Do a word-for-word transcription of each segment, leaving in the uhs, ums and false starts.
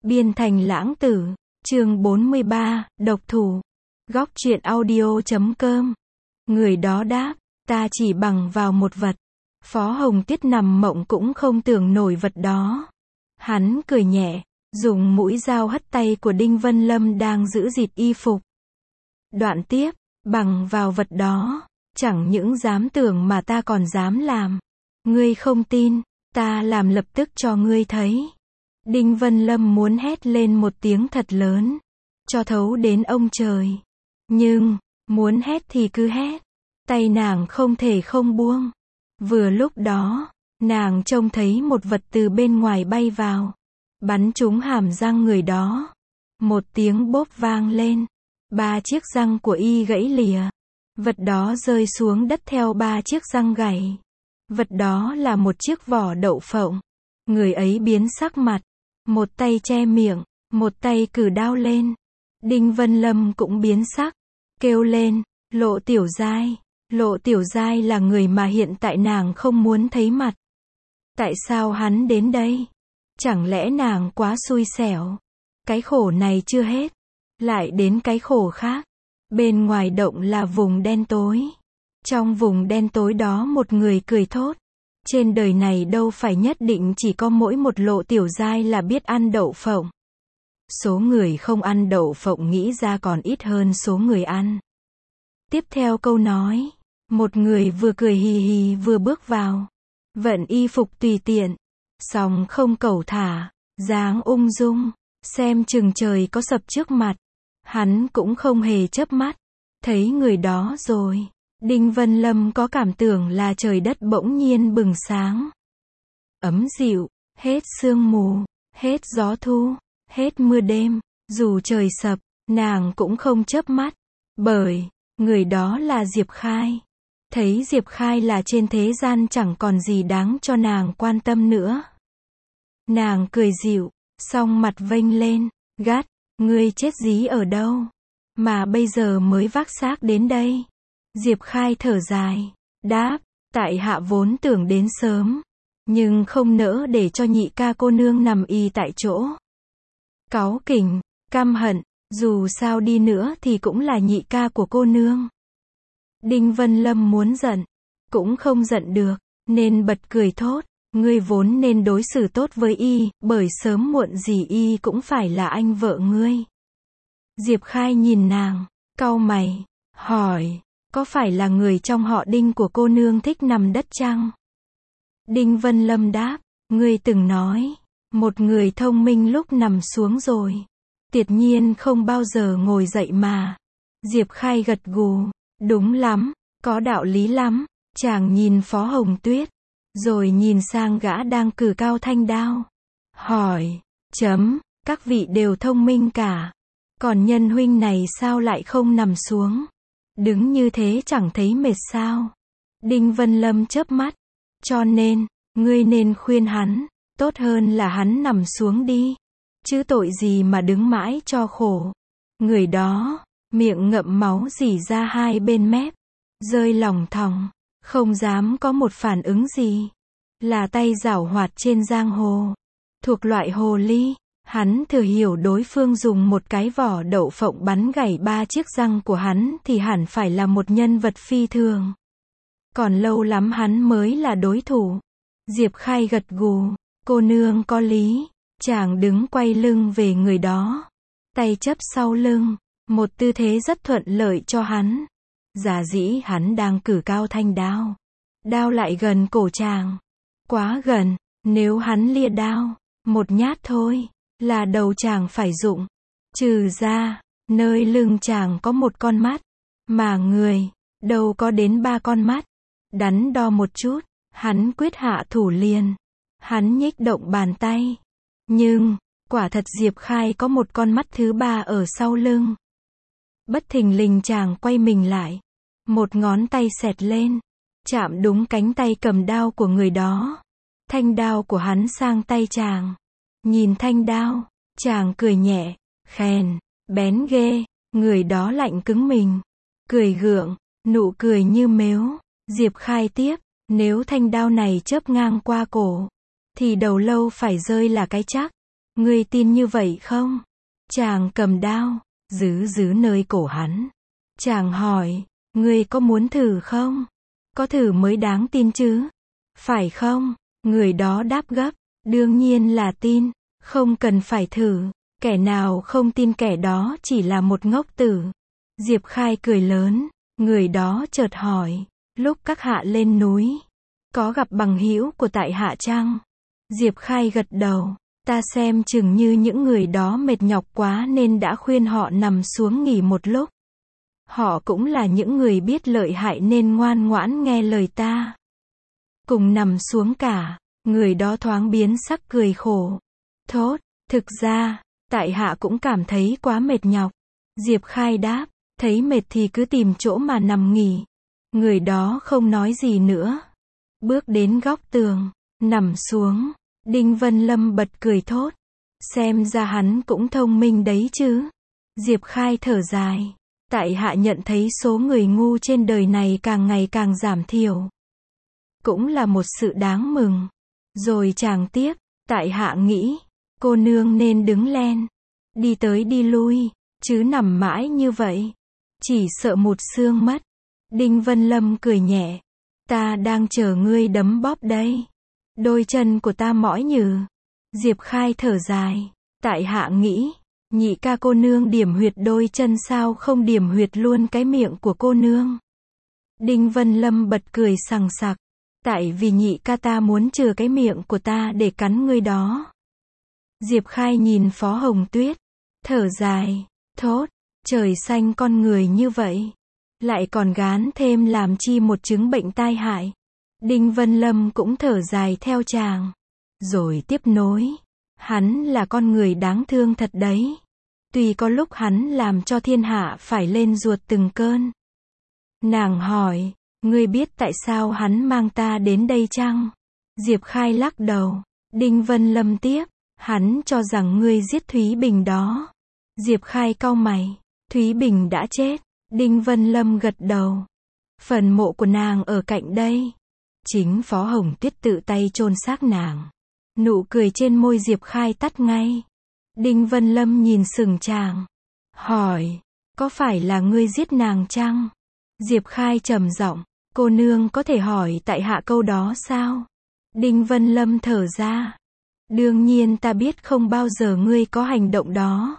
Biên thành lãng tử, chương bốn mươi ba, độc thủ. Góc truyện audio chấm com. Người đó đáp, ta chỉ bằng vào một vật. Phó Hồng Tuyết nằm mộng cũng không tưởng nổi vật đó. Hắn cười nhẹ, dùng mũi dao hất tay của Đinh Vân Lâm đang giữ dịt y phục. Đoạn tiếp, bằng vào vật đó, chẳng những dám tưởng mà ta còn dám làm. Ngươi không tin, ta làm lập tức cho ngươi thấy. Đinh Vân Lâm muốn hét lên một tiếng thật lớn, cho thấu đến ông trời. Nhưng, muốn hét thì cứ hét. Tay nàng không thể không buông. Vừa lúc đó, nàng trông thấy một vật từ bên ngoài bay vào, bắn trúng hàm răng người đó. Một tiếng bốp vang lên, ba chiếc răng của y gãy lìa. Vật đó rơi xuống đất theo ba chiếc răng gãy. Vật đó là một chiếc vỏ đậu phộng. Người ấy biến sắc mặt, một tay che miệng, một tay cử đao lên. Đinh Vân Lâm cũng biến sắc, kêu lên, Lộ Tiểu Giai. Lộ Tiểu Giai là người mà hiện tại nàng không muốn thấy mặt. Tại sao hắn đến đây? Chẳng lẽ nàng quá xui xẻo? Cái khổ này chưa hết, lại đến cái khổ khác. Bên ngoài động là vùng đen tối. Trong vùng đen tối đó một người cười thốt. Trên đời này đâu phải nhất định chỉ có mỗi một Lộ Tiểu Giai là biết ăn đậu phộng. Số người không ăn đậu phộng nghĩ ra còn ít hơn số người ăn. Tiếp theo câu nói, một người vừa cười hì hì vừa bước vào. Vận y phục tùy tiện, song không cẩu thả, dáng ung dung, xem chừng trời có sập trước mặt. Hắn cũng không hề chớp mắt. Thấy người đó rồi, Đinh Vân Lâm có cảm tưởng là trời đất bỗng nhiên bừng sáng. Ấm dịu, hết sương mù, hết gió thu, hết mưa đêm, dù trời sập, nàng cũng không chớp mắt. Bởi, người đó là Diệp Khai. Thấy Diệp Khai là trên thế gian chẳng còn gì đáng cho nàng quan tâm nữa. Nàng cười dịu, song mặt vênh lên, gắt, ngươi chết dí ở đâu? Mà bây giờ mới vác xác đến đây. Diệp Khai thở dài, đáp, tại hạ vốn tưởng đến sớm, nhưng không nỡ để cho nhị ca cô nương nằm y tại chỗ. Cáu kỉnh, căm hận, dù sao đi nữa thì cũng là nhị ca của cô nương. Đinh Vân Lâm muốn giận, cũng không giận được, nên bật cười thốt, ngươi vốn nên đối xử tốt với y, bởi sớm muộn gì y cũng phải là anh vợ ngươi. Diệp Khai nhìn nàng, cau mày, hỏi, có phải là người trong họ Đinh của cô nương thích nằm đất chăng? Đinh Vân Lâm đáp, ngươi từng nói, một người thông minh lúc nằm xuống rồi, tuyệt nhiên không bao giờ ngồi dậy mà. Diệp Khai gật gù, đúng lắm, có đạo lý lắm. Chàng nhìn Phó Hồng Tuyết, rồi nhìn sang gã đang cử cao thanh đao. Hỏi, chấm, các vị đều thông minh cả. Còn nhân huynh này sao lại không nằm xuống? Đứng như thế chẳng thấy mệt sao? Đinh Vân Lâm chớp mắt. Cho nên, ngươi nên khuyên hắn, tốt hơn là hắn nằm xuống đi. Chứ tội gì mà đứng mãi cho khổ. Người đó, miệng ngậm máu rỉ ra hai bên mép, rơi lỏng thòng, không dám có một phản ứng gì. Là tay giảo hoạt trên giang hồ, thuộc loại hồ ly. Hắn thừa hiểu đối phương dùng một cái vỏ đậu phộng bắn gãy ba chiếc răng của hắn thì hẳn phải là một nhân vật phi thường. Còn lâu lắm hắn mới là đối thủ. Diệp Khai gật gù, cô nương có lý. Chàng đứng quay lưng về người đó, tay chấp sau lưng, một tư thế rất thuận lợi cho hắn. Giả dĩ hắn đang cử cao thanh đao, đao lại gần cổ chàng, quá gần, nếu hắn lia đao, một nhát thôi, là đầu chàng phải rụng. Trừ ra, nơi lưng chàng có một con mắt, mà người, đâu có đến ba con mắt. Đắn đo một chút, hắn quyết hạ thủ liền. Hắn nhích động bàn tay. Nhưng, quả thật Diệp Khai có một con mắt thứ ba ở sau lưng. Bất thình lình chàng quay mình lại. Một ngón tay xẹt lên, chạm đúng cánh tay cầm đao của người đó. Thanh đao của hắn sang tay chàng. Nhìn thanh đao, chàng cười nhẹ, khèn, bén ghê. Người đó lạnh cứng mình, cười gượng, nụ cười như mếu. Diệp Khai tiếp, nếu thanh đao này chớp ngang qua cổ, thì đầu lâu phải rơi là cái chắc. Ngươi tin như vậy không? Chàng cầm đao, giữ giữ nơi cổ hắn. Chàng hỏi, ngươi có muốn thử không? Có thử mới đáng tin chứ? Phải không? Người đó đáp gấp, đương nhiên là tin, không cần phải thử. Kẻ nào không tin kẻ đó chỉ là một ngốc tử. Diệp Khai cười lớn, người đó chợt hỏi, lúc các hạ lên núi, có gặp bằng hữu của tại hạ chăng? Diệp Khai gật đầu, ta xem chừng như những người đó mệt nhọc quá nên đã khuyên họ nằm xuống nghỉ một lúc. Họ cũng là những người biết lợi hại nên ngoan ngoãn nghe lời ta. Cùng nằm xuống cả, người đó thoáng biến sắc cười khổ. Thốt, thực ra, tại hạ cũng cảm thấy quá mệt nhọc. Diệp Khai đáp, thấy mệt thì cứ tìm chỗ mà nằm nghỉ. Người đó không nói gì nữa. Bước đến góc tường, nằm xuống. Đinh Vân Lâm bật cười thốt. Xem ra hắn cũng thông minh đấy chứ. Diệp Khai thở dài. Tại hạ nhận thấy số người ngu trên đời này càng ngày càng giảm thiểu. Cũng là một sự đáng mừng. Rồi chàng tiếp, tại hạ nghĩ, cô nương nên đứng lên. Đi tới đi lui, chứ nằm mãi như vậy. Chỉ sợ một xương mất. Đinh Vân Lâm cười nhẹ. Ta đang chờ ngươi đấm bóp đây. Đôi chân của ta mỏi nhừ. Diệp Khai thở dài. Tại hạ nghĩ, nhị ca cô nương điểm huyệt đôi chân sao không điểm huyệt luôn cái miệng của cô nương. Đinh Vân Lâm bật cười sằng sặc. Tại vì nhị ca ta muốn chừa cái miệng của ta để cắn ngươi đó. Diệp Khai nhìn Phó Hồng Tuyết. Thở dài. Thốt. Trời xanh con người như vậy. Lại còn gán thêm làm chi một chứng bệnh tai hại. Đinh Vân Lâm cũng thở dài theo chàng. Rồi tiếp nối. Hắn là con người đáng thương thật đấy. Tuy có lúc hắn làm cho thiên hạ phải lên ruột từng cơn. Nàng hỏi, ngươi biết tại sao hắn mang ta đến đây chăng? Diệp Khai lắc đầu. Đinh Vân Lâm tiếp, hắn cho rằng ngươi giết Thúy Bình đó. Diệp Khai cau mày, Thúy Bình đã chết. Đinh Vân Lâm gật đầu. Phần mộ của nàng ở cạnh đây. Chính Phó Hồng Tuyết tự tay chôn xác nàng. Nụ cười trên môi Diệp Khai tắt ngay. Đinh Vân Lâm nhìn sừng chàng. Hỏi, có phải là ngươi giết nàng chăng? Diệp Khai trầm giọng, cô nương có thể hỏi tại hạ câu đó sao? Đinh Vân Lâm thở ra. Đương nhiên ta biết không bao giờ ngươi có hành động đó.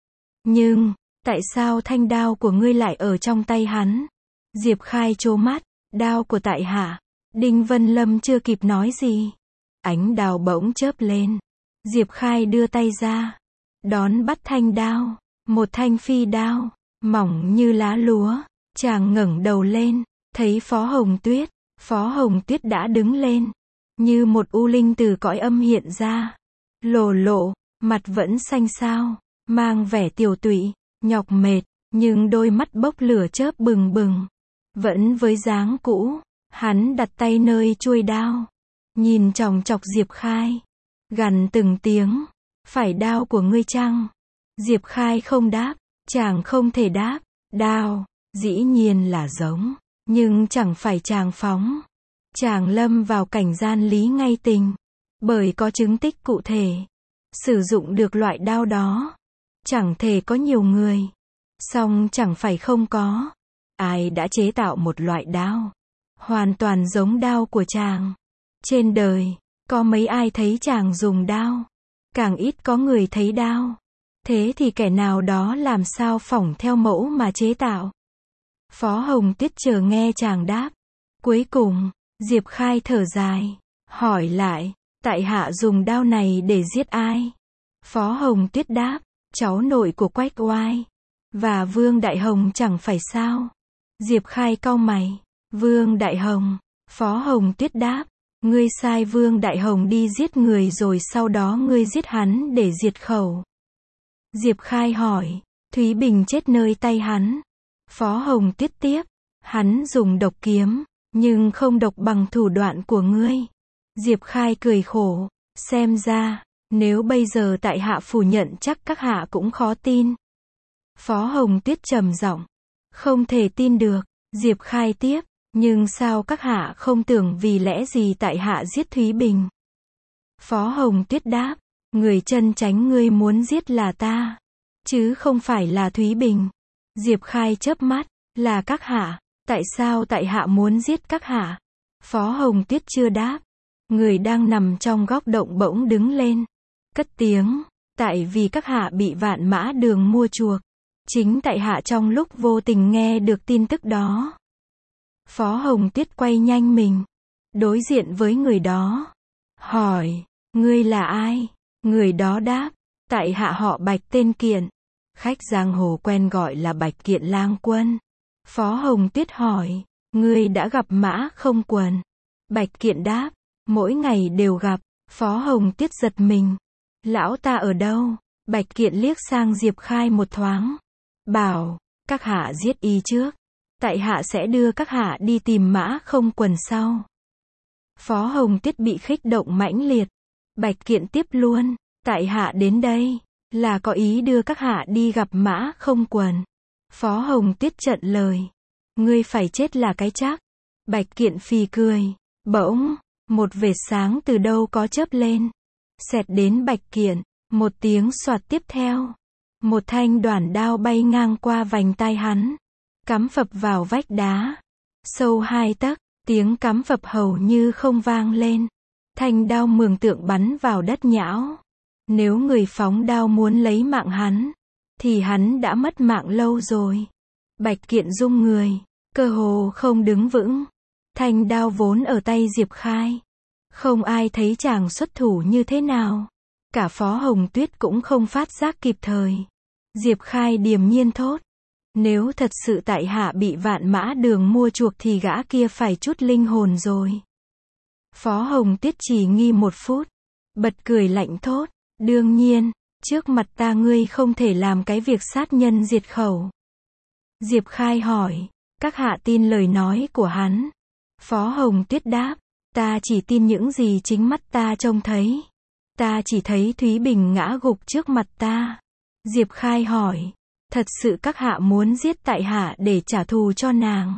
Nhưng, tại sao thanh đao của ngươi lại ở trong tay hắn? Diệp Khai trố mắt, đao của tại hạ. Đinh Vân Lâm chưa kịp nói gì. Ánh đao bỗng chớp lên. Diệp Khai đưa tay ra. Đón bắt thanh đao. Một thanh phi đao. Mỏng như lá lúa. Chàng ngẩng đầu lên. Thấy Phó Hồng Tuyết. Phó Hồng Tuyết đã đứng lên. Như một u linh từ cõi âm hiện ra. Lồ lộ. Mặt vẫn xanh xao. Mang vẻ tiều tụy. Nhọc mệt. Nhưng đôi mắt bốc lửa chớp bừng bừng. Vẫn với dáng cũ. Hắn đặt tay nơi chuôi đao. Nhìn chòng chọc Diệp Khai. Gằn từng tiếng. Phải đao của ngươi chăng? Diệp Khai không đáp. Chàng không thể đáp. Đao. Dĩ nhiên là giống. Nhưng chẳng phải chàng phóng. Chàng lâm vào cảnh gian lý ngay tình. Bởi có chứng tích cụ thể. Sử dụng được loại đao đó. Chẳng thể có nhiều người. Song chẳng phải không có. Ai đã chế tạo một loại đao. Hoàn toàn giống đao của chàng. Trên đời, có mấy ai thấy chàng dùng đao. Càng ít có người thấy đao. Thế thì kẻ nào đó làm sao phỏng theo mẫu mà chế tạo. Phó Hồng Tuyết chờ nghe chàng đáp. Cuối cùng, Diệp Khai thở dài. Hỏi lại, tại hạ dùng đao này để giết ai? Phó Hồng Tuyết đáp, cháu nội của Quách Oai. Và Vương Đại Hồng chẳng phải sao? Diệp Khai cau mày. Vương Đại Hồng. Phó Hồng Tuyết đáp. Ngươi sai Vương Đại Hồng đi giết người rồi sau đó ngươi giết hắn để diệt khẩu. Diệp Khai hỏi. Thúy Bình chết nơi tay hắn. Phó Hồng Tuyết tiếp. Hắn dùng độc kiếm. Nhưng không độc bằng thủ đoạn của ngươi. Diệp Khai cười khổ. Xem ra, nếu bây giờ tại hạ phủ nhận chắc các hạ cũng khó tin. Phó Hồng Tuyết trầm giọng. Không thể tin được. Diệp Khai tiếp. Nhưng sao các hạ không tưởng vì lẽ gì tại hạ giết Thúy Bình? Phó Hồng Tuyết đáp. Người chân chánh ngươi muốn giết là ta, chứ không phải là Thúy Bình. Diệp Khai chớp mắt, là các hạ, tại sao tại hạ muốn giết các hạ? Phó Hồng Tuyết chưa đáp. Người đang nằm trong góc động bỗng đứng lên, cất tiếng, tại vì các hạ bị Vạn Mã Đường mua chuộc. Chính tại hạ trong lúc vô tình nghe được tin tức đó. Phó Hồng Tuyết quay nhanh mình, đối diện với người đó, hỏi, ngươi là ai? Người đó đáp, tại hạ họ Bạch tên Kiện, khách giang hồ quen gọi là Bạch Kiện lang quân. Phó Hồng Tuyết hỏi, ngươi đã gặp Mã Không Quần? Bạch Kiện đáp, mỗi ngày đều gặp. Phó Hồng Tuyết giật mình, lão ta ở đâu? Bạch Kiện liếc sang Diệp Khai một thoáng, bảo, các hạ giết y trước, tại hạ sẽ đưa các hạ đi tìm Mã Không Quần sau. Phó Hồng Tuyết bị khích động mãnh liệt. Bạch Kiện tiếp luôn, tại hạ đến đây, là có ý đưa các hạ đi gặp Mã Không Quần. Phó Hồng Tuyết trận lời, ngươi phải chết là cái chắc. Bạch Kiện phì cười, bỗng, một vệt sáng từ đâu có chớp lên, xẹt đến Bạch Kiện, một tiếng xoạt tiếp theo. Một thanh đoản đao bay ngang qua vành tai hắn, cắm phập vào vách đá, sâu hai tấc, tiếng cắm phập hầu như không vang lên. Thanh đao mường tượng bắn vào đất nhão. Nếu người phóng đao muốn lấy mạng hắn, thì hắn đã mất mạng lâu rồi. Bạch Kiện rung người, cơ hồ không đứng vững. Thanh đao vốn ở tay Diệp Khai, không ai thấy chàng xuất thủ như thế nào. Cả Phó Hồng Tuyết cũng không phát giác kịp thời. Diệp Khai điềm nhiên thốt, nếu thật sự tại hạ bị Vạn Mã Đường mua chuộc thì gã kia phải chút linh hồn rồi. Phó Hồng Tuyết chỉ nghi một phút, bật cười lạnh thốt, đương nhiên, trước mặt ta ngươi không thể làm cái việc sát nhân diệt khẩu. Diệp Khai hỏi, các hạ tin lời nói của hắn? Phó Hồng Tuyết đáp, ta chỉ tin những gì chính mắt ta trông thấy. Ta chỉ thấy Thúy Bình ngã gục trước mặt ta. Diệp Khai hỏi, thật sự các hạ muốn giết tại hạ để trả thù cho nàng?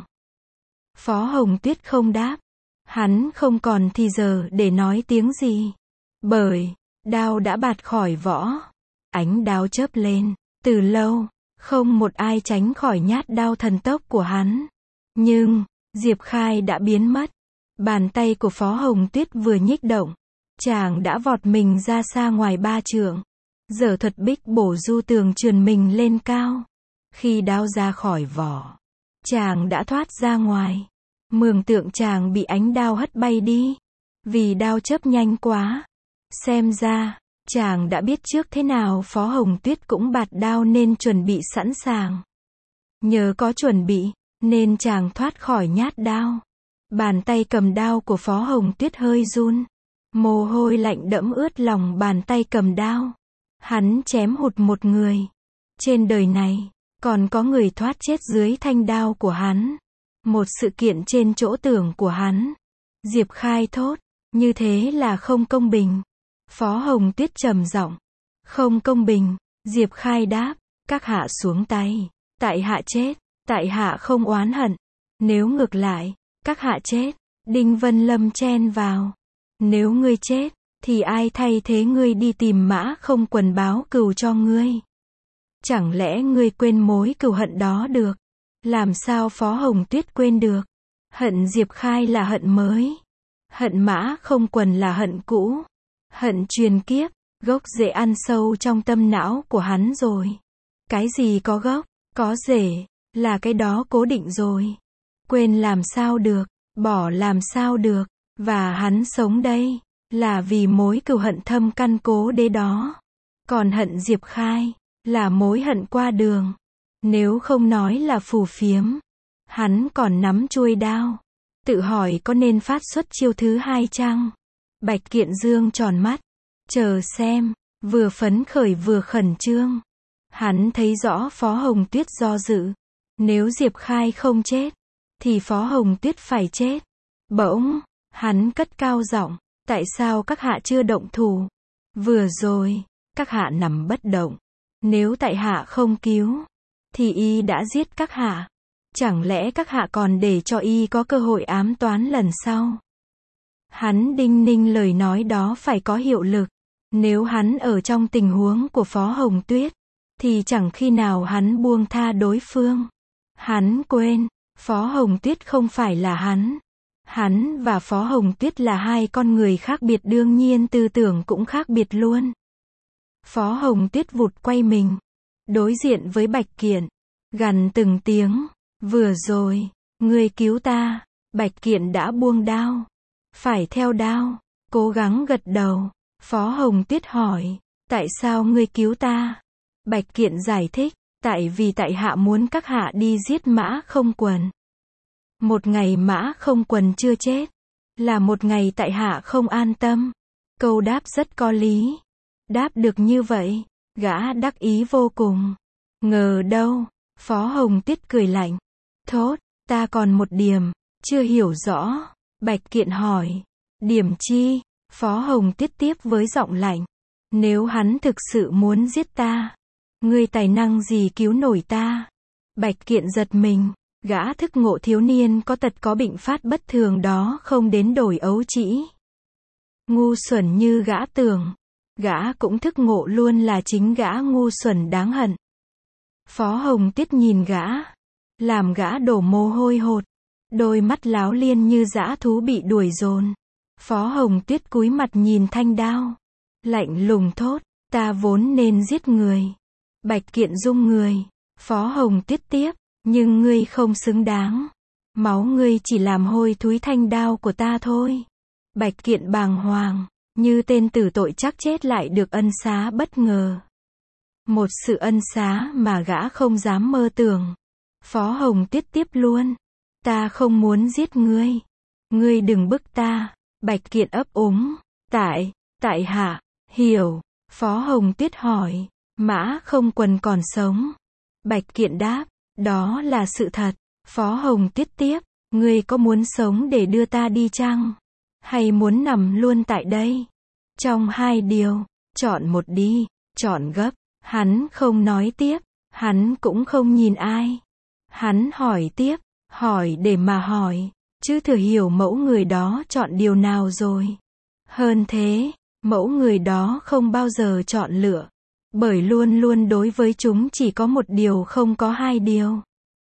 Phó Hồng Tuyết không đáp. Hắn không còn thì giờ để nói tiếng gì. Bởi, đao đã bạt khỏi vỏ. Ánh đao chớp lên, từ lâu, không một ai tránh khỏi nhát đao thần tốc của hắn. Nhưng, Diệp Khai đã biến mất. Bàn tay của Phó Hồng Tuyết vừa nhích động, chàng đã vọt mình ra xa ngoài ba trượng. Giở thuật bích bổ du tường trườn mình lên cao. Khi đao ra khỏi vỏ, chàng đã thoát ra ngoài. Mường tượng chàng bị ánh đao hất bay đi. Vì đao chớp nhanh quá. Xem ra, chàng đã biết trước thế nào Phó Hồng Tuyết cũng bạt đao nên chuẩn bị sẵn sàng. Nhờ có chuẩn bị, nên chàng thoát khỏi nhát đao. Bàn tay cầm đao của Phó Hồng Tuyết hơi run. Mồ hôi lạnh đẫm ướt lòng bàn tay cầm đao. Hắn chém hụt một người. Trên đời này, còn có người thoát chết dưới thanh đao của hắn. Một sự kiện trên chỗ tưởng của hắn. Diệp Khai thốt, như thế là không công bình. Phó Hồng Tuyết trầm giọng, không công bình. Diệp Khai đáp, các hạ xuống tay. Tại hạ chết, tại hạ không oán hận. Nếu ngược lại, các hạ chết, Đinh Vân Lâm chen vào. Nếu ngươi chết, thì ai thay thế ngươi đi tìm Mã Không Quần báo cừu cho ngươi? Chẳng lẽ ngươi quên mối cừu hận đó được? Làm sao Phó Hồng Tuyết quên được? Hận Diệp Khai là hận mới. Hận Mã Không Quần là hận cũ. Hận truyền kiếp, gốc rễ ăn sâu trong tâm não của hắn rồi. Cái gì có gốc, có rễ, là cái đó cố định rồi. Quên làm sao được, bỏ làm sao được, và hắn sống đây, là vì mối cừu hận thâm căn cố đế đó. Còn hận Diệp Khai, là mối hận qua đường. Nếu không nói là phù phiếm, hắn còn nắm chuôi đao. Tự hỏi có nên phát xuất chiêu thứ hai chăng? Bạch Kiện dương tròn mắt, chờ xem, vừa phấn khởi vừa khẩn trương. Hắn thấy rõ Phó Hồng Tuyết do dự. Nếu Diệp Khai không chết, thì Phó Hồng Tuyết phải chết. Bỗng, hắn cất cao giọng, tại sao các hạ chưa động thủ? Vừa rồi, các hạ nằm bất động. Nếu tại hạ không cứu, thì y đã giết các hạ. Chẳng lẽ các hạ còn để cho y có cơ hội ám toán lần sau? Hắn đinh ninh lời nói đó phải có hiệu lực. Nếu hắn ở trong tình huống của Phó Hồng Tuyết, thì chẳng khi nào hắn buông tha đối phương. Hắn quên, Phó Hồng Tuyết không phải là hắn. Hắn và Phó Hồng Tuyết là hai con người khác biệt, đương nhiên tư tưởng cũng khác biệt luôn. Phó Hồng Tuyết vụt quay mình, đối diện với Bạch Kiện, gằn từng tiếng, vừa rồi, ngươi cứu ta. Bạch Kiện đã buông đao, phải theo đao, cố gắng gật đầu. Phó Hồng Tuyết hỏi, tại sao ngươi cứu ta? Bạch Kiện giải thích, tại vì tại hạ muốn các hạ đi giết Mã Không Quần. Một ngày Mã Không Quần chưa chết, là một ngày tại hạ không an tâm. Câu đáp rất có lý. Đáp được như vậy, gã đắc ý vô cùng. Ngờ đâu, Phó Hồng Tuyết cười lạnh, thốt, ta còn một điểm, chưa hiểu rõ. Bạch Kiện hỏi, điểm chi? Phó Hồng Tuyết tiếp với giọng lạnh, nếu hắn thực sự muốn giết ta, ngươi tài năng gì cứu nổi ta? Bạch Kiện giật mình, gã thức ngộ thiếu niên có tật có bệnh phát bất thường đó không đến đổi ấu trĩ. Ngu xuẩn như gã tưởng, gã cũng thức ngộ luôn là chính gã ngu xuẩn đáng hận. Phó Hồng Tuyết nhìn gã, làm gã đổ mồ hôi hột, đôi mắt láo liên như dã thú bị đuổi dồn. Phó Hồng Tuyết cúi mặt nhìn thanh đao, lạnh lùng thốt, ta vốn nên giết người. Bạch Kiện rung người. Phó Hồng Tuyết tiếp, nhưng ngươi không xứng đáng. Máu ngươi chỉ làm hôi thối thanh đao của ta thôi. Bạch Kiện bàng hoàng, như tên tử tội chắc chết lại được ân xá bất ngờ. Một sự ân xá mà gã không dám mơ tưởng. Phó Hồng Tuyết tiếp luôn, ta không muốn giết ngươi. Ngươi đừng bức ta. Bạch Kiện ấp úng, tại, tại hạ, hiểu. Phó Hồng Tuyết hỏi, Mã Không Quần còn sống? Bạch Kiện đáp, đó là sự thật. Phó Hồng Tuyết tiếp, ngươi có muốn sống để đưa ta đi chăng? Hay muốn nằm luôn tại đây? Trong hai điều, chọn một đi. Chọn gấp. Hắn không nói tiếp, hắn cũng không nhìn ai. Hắn hỏi tiếp, hỏi để mà hỏi, chứ thừa hiểu mẫu người đó chọn điều nào rồi. Hơn thế, mẫu người đó không bao giờ chọn lựa, bởi luôn luôn đối với chúng chỉ có một điều không có hai điều.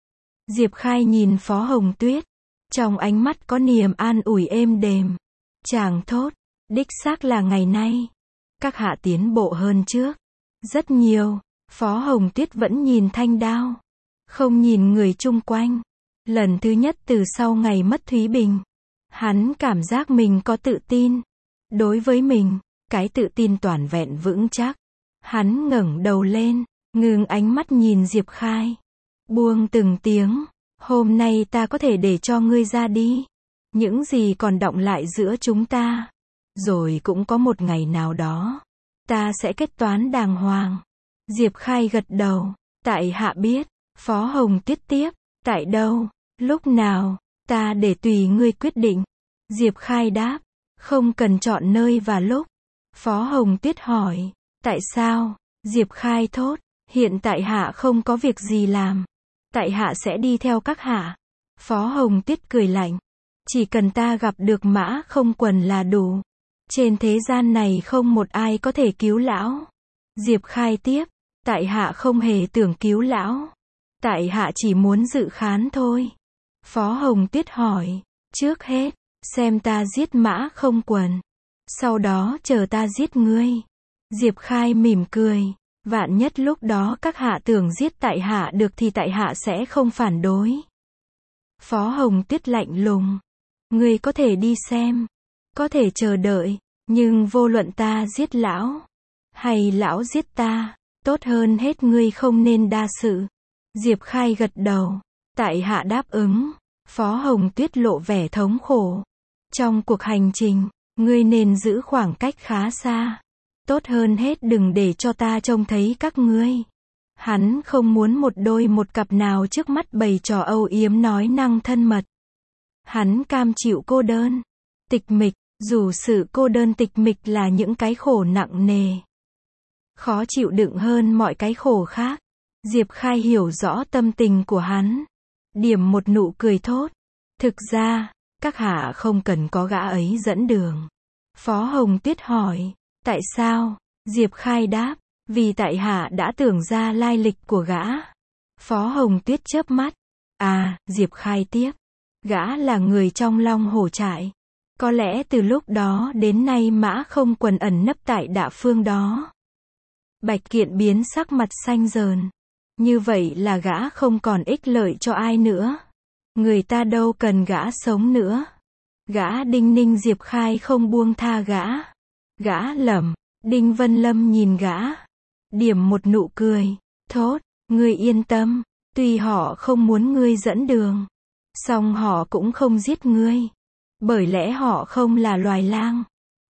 Diệp Khai nhìn Phó Hồng Tuyết, trong ánh mắt có niềm an ủi êm đềm. Chàng thốt, đích xác là ngày nay, các hạ tiến bộ hơn trước rất nhiều. Phó Hồng Tuyết vẫn nhìn thanh đao, không nhìn người chung quanh. Lần thứ nhất từ sau ngày mất Thúy Bình, hắn cảm giác mình có tự tin. Đối với mình, cái tự tin toàn vẹn vững chắc. Hắn ngẩng đầu lên, ngưng ánh mắt nhìn Diệp Khai, buông từng tiếng, hôm nay ta có thể để cho ngươi ra đi. Những gì còn đọng lại giữa chúng ta, rồi cũng có một ngày nào đó, ta sẽ kết toán đàng hoàng. Diệp Khai gật đầu, tại hạ biết. Phó Hồng Tuyết tiếp, tại đâu, lúc nào, ta để tùy ngươi quyết định. Diệp Khai đáp, không cần chọn nơi và lúc. Phó Hồng Tuyết hỏi, tại sao? Diệp Khai thốt, hiện tại hạ không có việc gì làm, tại hạ sẽ đi theo các hạ. Phó Hồng Tuyết cười lạnh, chỉ cần ta gặp được Mã Không Quần là đủ. Trên thế gian này không một ai có thể cứu lão. Diệp Khai tiếp, tại hạ không hề tưởng cứu lão, tại hạ chỉ muốn dự khán thôi. Phó Hồng Tuyết hỏi, trước hết, xem ta giết Mã Không Quần, sau đó chờ ta giết ngươi. Diệp Khai mỉm cười, vạn nhất lúc đó các hạ tưởng giết tại hạ được thì tại hạ sẽ không phản đối. Phó Hồng Tuyết lạnh lùng, ngươi có thể đi xem, có thể chờ đợi, nhưng vô luận ta giết lão, hay lão giết ta, tốt hơn hết ngươi không nên đa sự. Diệp Khai gật đầu, tại hạ đáp ứng. Phó Hồng Tuyết lộ vẻ thống khổ. Trong cuộc hành trình, ngươi nên giữ khoảng cách khá xa. Tốt hơn hết đừng để cho ta trông thấy các ngươi. Hắn không muốn một đôi một cặp nào trước mắt bày trò âu yếm nói năng thân mật. Hắn cam chịu cô đơn, tịch mịch, dù sự cô đơn tịch mịch là những cái khổ nặng nề, khó chịu đựng hơn mọi cái khổ khác. Diệp Khai hiểu rõ tâm tình của hắn, điểm một nụ cười thốt, thực ra, các hạ không cần có gã ấy dẫn đường. Phó Hồng Tuyết hỏi, Tại sao? Diệp Khai đáp, vì tại hạ đã tưởng ra lai lịch của gã. Phó Hồng Tuyết chớp mắt. À, Diệp Khai tiếp. Gã là người trong Long Hổ trại. Có lẽ từ lúc đó đến nay Mã Không Quần ẩn nấp tại Đạ Phương đó. Bạch Kiện biến sắc mặt xanh dờn. Như vậy là gã không còn ích lợi cho ai nữa. Người ta đâu cần gã sống nữa. Gã đinh ninh Diệp Khai không buông tha gã. Gã lẩm. Đinh Vân Lâm nhìn gã. Điểm một nụ cười. Thốt, ngươi yên tâm. Tuy họ không muốn ngươi dẫn đường. Song họ cũng không giết ngươi. Bởi lẽ họ không là loài lang.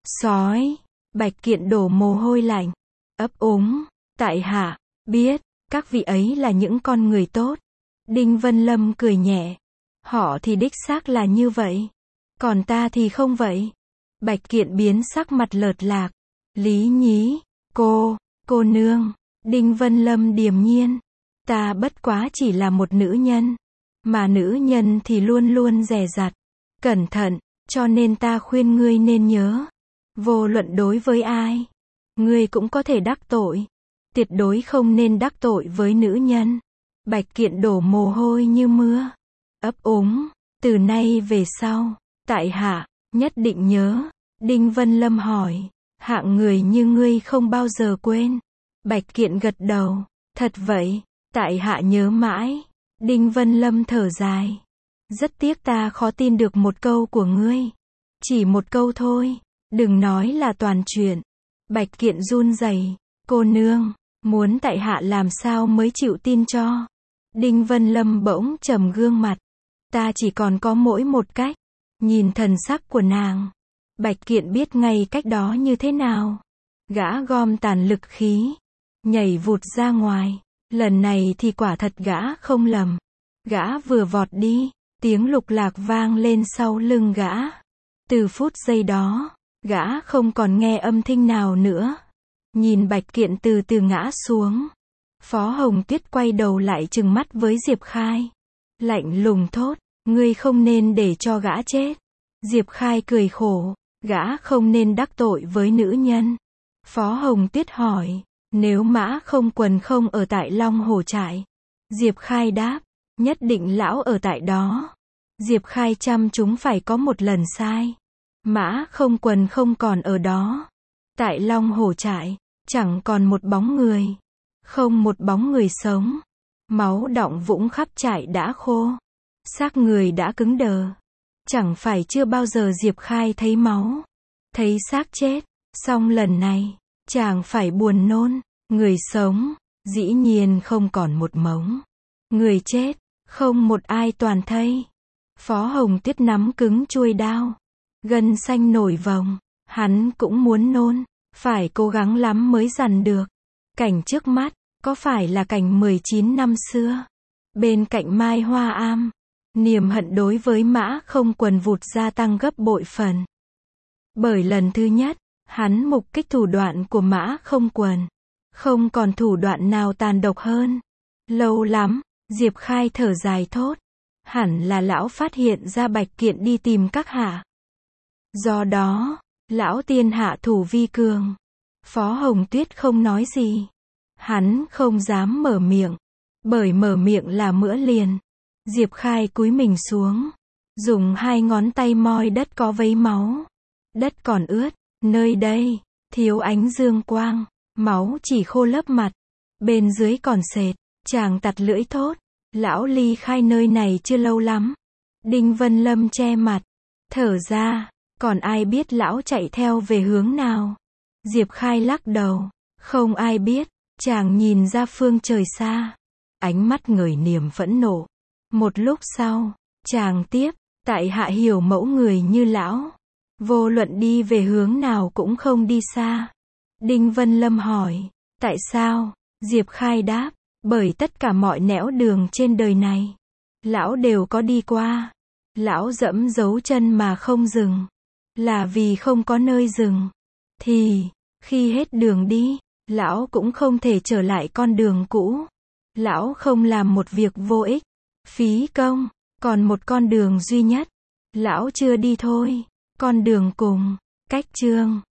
Sói. Bạch Kiện đổ mồ hôi lạnh. Ấp úng. Tại hạ. Biết. Các vị ấy là những con người tốt. Đinh Vân Lâm cười nhẹ. Họ thì đích xác là như vậy. Còn ta thì không vậy. Bạch Kiện biến sắc mặt lợt lạc. Lý Nhí. Cô. Cô nương. Đinh Vân Lâm điềm nhiên. Ta bất quá chỉ là một nữ nhân. Mà nữ nhân thì luôn luôn dè dặt. Cẩn thận. Cho nên ta khuyên ngươi nên nhớ. Vô luận đối với ai. Ngươi cũng có thể đắc tội. Tuyệt đối không nên đắc tội với nữ nhân. Bạch Kiện đổ mồ hôi như mưa. Ấp úng. Từ nay về sau. Tại hạ. Nhất định nhớ. Đinh Vân Lâm hỏi. Hạng người như ngươi không bao giờ quên. Bạch Kiện gật đầu. Thật vậy. Tại hạ nhớ mãi. Đinh Vân Lâm thở dài. Rất tiếc ta khó tin được một câu của ngươi. Chỉ một câu thôi. Đừng nói là toàn chuyện. Bạch Kiện run rẩy. Cô nương. Muốn tại hạ làm sao mới chịu tin cho. Đinh Vân Lâm bỗng trầm gương mặt. Ta chỉ còn có mỗi một cách. Nhìn thần sắc của nàng. Bạch Kiện biết ngay cách đó như thế nào. Gã gom tàn lực khí. Nhảy vụt ra ngoài. Lần này thì quả thật gã không lầm. Gã vừa vọt đi. Tiếng lục lạc vang lên sau lưng gã. Từ phút giây đó. Gã không còn nghe âm thanh nào nữa. Nhìn Bạch Kiện từ từ ngã xuống. Phó Hồng Tuyết quay đầu lại trừng mắt với Diệp Khai. Lạnh lùng thốt. Ngươi không nên để cho gã chết. Diệp Khai cười khổ. Gã không nên đắc tội với nữ nhân. Phó Hồng Tuyết hỏi. Nếu Mã Không Quần không ở tại Long Hổ trại. Diệp Khai đáp. Nhất định lão ở tại đó. Diệp Khai chăm chúng phải có một lần sai. Mã Không Quần không còn ở đó. Tại Long Hổ trại. Chẳng còn một bóng người. Không một bóng người sống. Máu đọng vũng khắp trại đã khô. Xác người đã cứng đờ. Chẳng phải chưa bao giờ Diệp Khai thấy máu. Thấy xác chết. Song lần này. Chàng phải buồn nôn. Người sống. Dĩ nhiên không còn một mống. Người chết. Không một ai toàn thây. Phó Hồng Tuyết nắm cứng chuôi đao. Gân xanh nổi vòng. Hắn cũng muốn nôn. Phải cố gắng lắm mới dằn được. Cảnh trước mắt. Có phải là cảnh mười chín năm xưa. Bên cạnh Mai Hoa Am. Niềm hận đối với Mã Không Quần vụt gia tăng gấp bội phần. Bởi lần thứ nhất. Hắn mục kích thủ đoạn của Mã Không Quần. Không còn thủ đoạn nào tàn độc hơn. Lâu lắm. Diệp Khai thở dài thốt. Hẳn là lão phát hiện ra Bạch Kiện đi tìm các hạ. Do đó. Lão tiên hạ thủ vi cường. Phó Hồng Tuyết không nói gì. Hắn không dám mở miệng. Bởi mở miệng là mỡ liền. Diệp Khai cúi mình xuống. Dùng hai ngón tay moi đất có vấy máu. Đất còn ướt. Nơi đây. Thiếu ánh dương quang. Máu chỉ khô lớp mặt. Bên dưới còn sệt. Chàng tặt lưỡi thốt. Lão ly khai nơi này chưa lâu lắm. Đinh Vân Lâm che mặt. Thở ra. Còn ai biết lão chạy theo về hướng nào? Diệp Khai lắc đầu. Không ai biết. Chàng nhìn ra phương trời xa. Ánh mắt ngời niềm phẫn nộ. Một lúc sau. Chàng tiếp. Tại hạ hiểu mẫu người như lão. Vô luận đi về hướng nào cũng không đi xa. Đinh Vân Lâm hỏi. Tại sao? Diệp Khai đáp. Bởi tất cả mọi nẻo đường trên đời này. Lão đều có đi qua. Lão dẫm dấu chân mà không dừng. Là vì không có nơi dừng. Thì, khi hết đường đi, lão cũng không thể trở lại con đường cũ. Lão không làm một việc vô ích. Phí công. Còn một con đường duy nhất. Lão chưa đi thôi. Con đường cùng. Cách chương.